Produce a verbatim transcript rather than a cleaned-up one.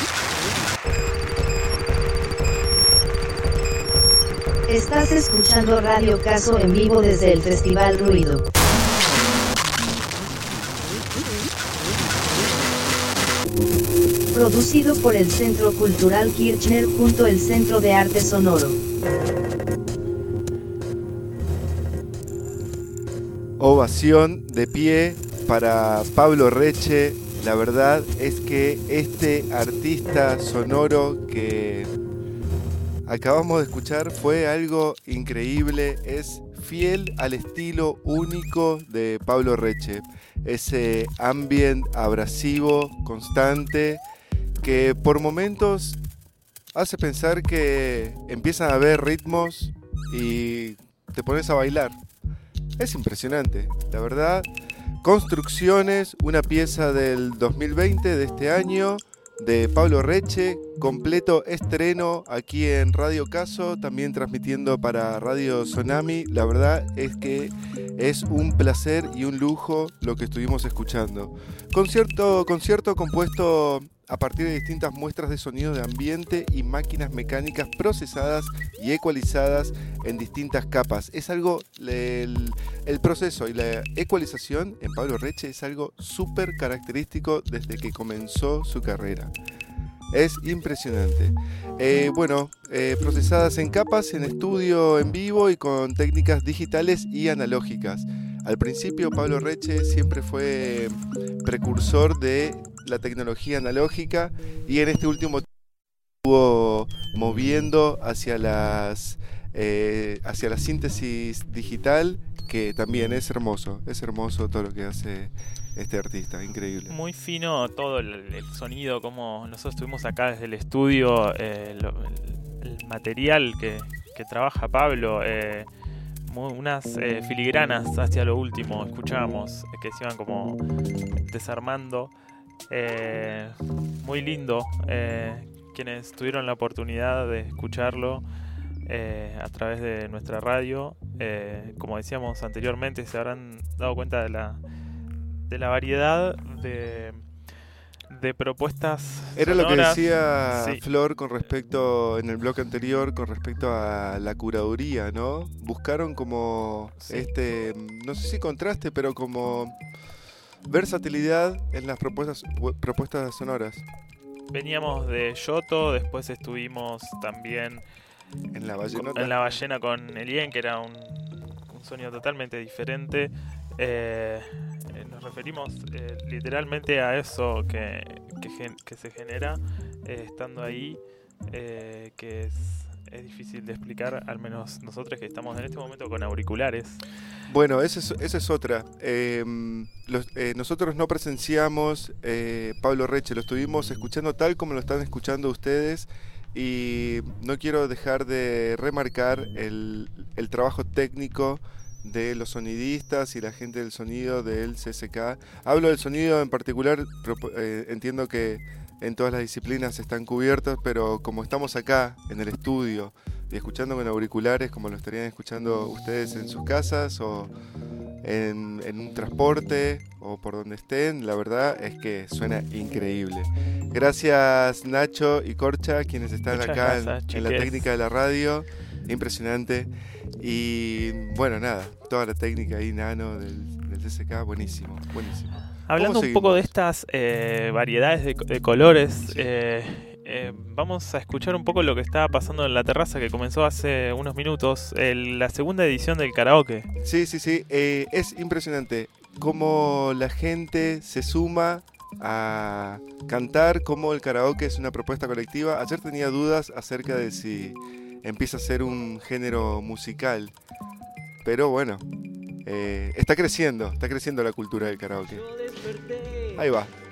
Estás escuchando Radio Caso en vivo desde el Festival Ruido. Producido por el Centro Cultural Kirchner. El Centro de Arte Sonoro. Ovación de pie para Pablo Reche. La verdad es que este artista sonoro que acabamos de escuchar fue algo increíble. Es fiel al estilo único de Pablo Reche. Ese ambient abrasivo, constante, que por momentos hace pensar que empiezan a haber ritmos y te pones a bailar. Es impresionante, la verdad. Construcciones, una pieza del dos mil veinte de este año de Pablo Reche, completo estreno aquí en Radio Caso, también transmitiendo para Radio Tsunami. La verdad es que es un placer y un lujo lo que estuvimos escuchando. Concierto, concierto compuesto a partir de distintas muestras de sonido de ambiente y máquinas mecánicas procesadas y ecualizadas en distintas capas. Es algo, el, el proceso y la ecualización en Pablo Reche es algo súper característico desde que comenzó su carrera. Es impresionante. Eh, bueno, eh, procesadas en capas, en estudio en vivo y con técnicas digitales y analógicas. Al principio Pablo Reche siempre fue precursor de la tecnología analógica y en este último tiempo estuvo moviendo hacia las eh, hacia la síntesis digital, que también es hermoso, es hermoso todo lo que hace este artista, increíble. Muy fino todo el, el sonido, como nosotros estuvimos acá desde el estudio, eh, lo, el, el material que, que trabaja Pablo, eh, muy, unas eh, filigranas hacia lo último, escuchábamos que se iban como desarmando. Eh, muy lindo. Eh, quienes tuvieron la oportunidad de escucharlo eh, a través de nuestra radio, eh, como decíamos anteriormente, se habrán dado cuenta de la de la variedad de de propuestas Era sonoras. Lo que decía Sí. Flor con respecto, en el bloque anterior, con respecto a la curaduría, ¿no? Buscaron como Sí. este, no sé si contraste, pero como versatilidad en las propuestas propuestas sonoras. Veníamos de Yoto, después estuvimos también En la ballenota. en la ballena con Elien, que era un, un sonido totalmente diferente. Eh, eh, nos referimos eh, literalmente a eso que, que, gen, que se genera eh, estando ahí, eh, que es, es difícil de explicar, al menos nosotros que estamos en este momento con auriculares. Bueno, esa es, esa es otra. Eh, los, eh, nosotros no presenciamos eh, Pablo Reche, lo estuvimos escuchando tal como lo están escuchando ustedes, y no quiero dejar de remarcar el, el trabajo técnico de los sonidistas y la gente del sonido del C S K. Hablo del sonido en particular, eh, entiendo que en todas las disciplinas están cubiertos, pero como estamos acá en el estudio y escuchando con auriculares, como lo estarían escuchando ustedes en sus casas o en, en un transporte o por donde estén, la verdad es que suena increíble. Gracias Nacho y Corcha, quienes están Muchas acá gracias, en, en la técnica de la radio. Impresionante. Y bueno, nada, toda la técnica ahí nano del, del C S K, buenísimo, buenísimo. Hablando un poco de estas eh, variedades de, de colores, sí. eh, eh, vamos a escuchar un poco lo que estaba pasando en la terraza, que comenzó hace unos minutos, el, la segunda edición del karaoke. Sí, sí, sí, eh, es impresionante cómo la gente se suma a cantar, cómo el karaoke es una propuesta colectiva. Ayer tenía dudas acerca de si empieza a ser un género musical, pero bueno, eh, está creciendo, está creciendo la cultura del karaoke. Ahí va.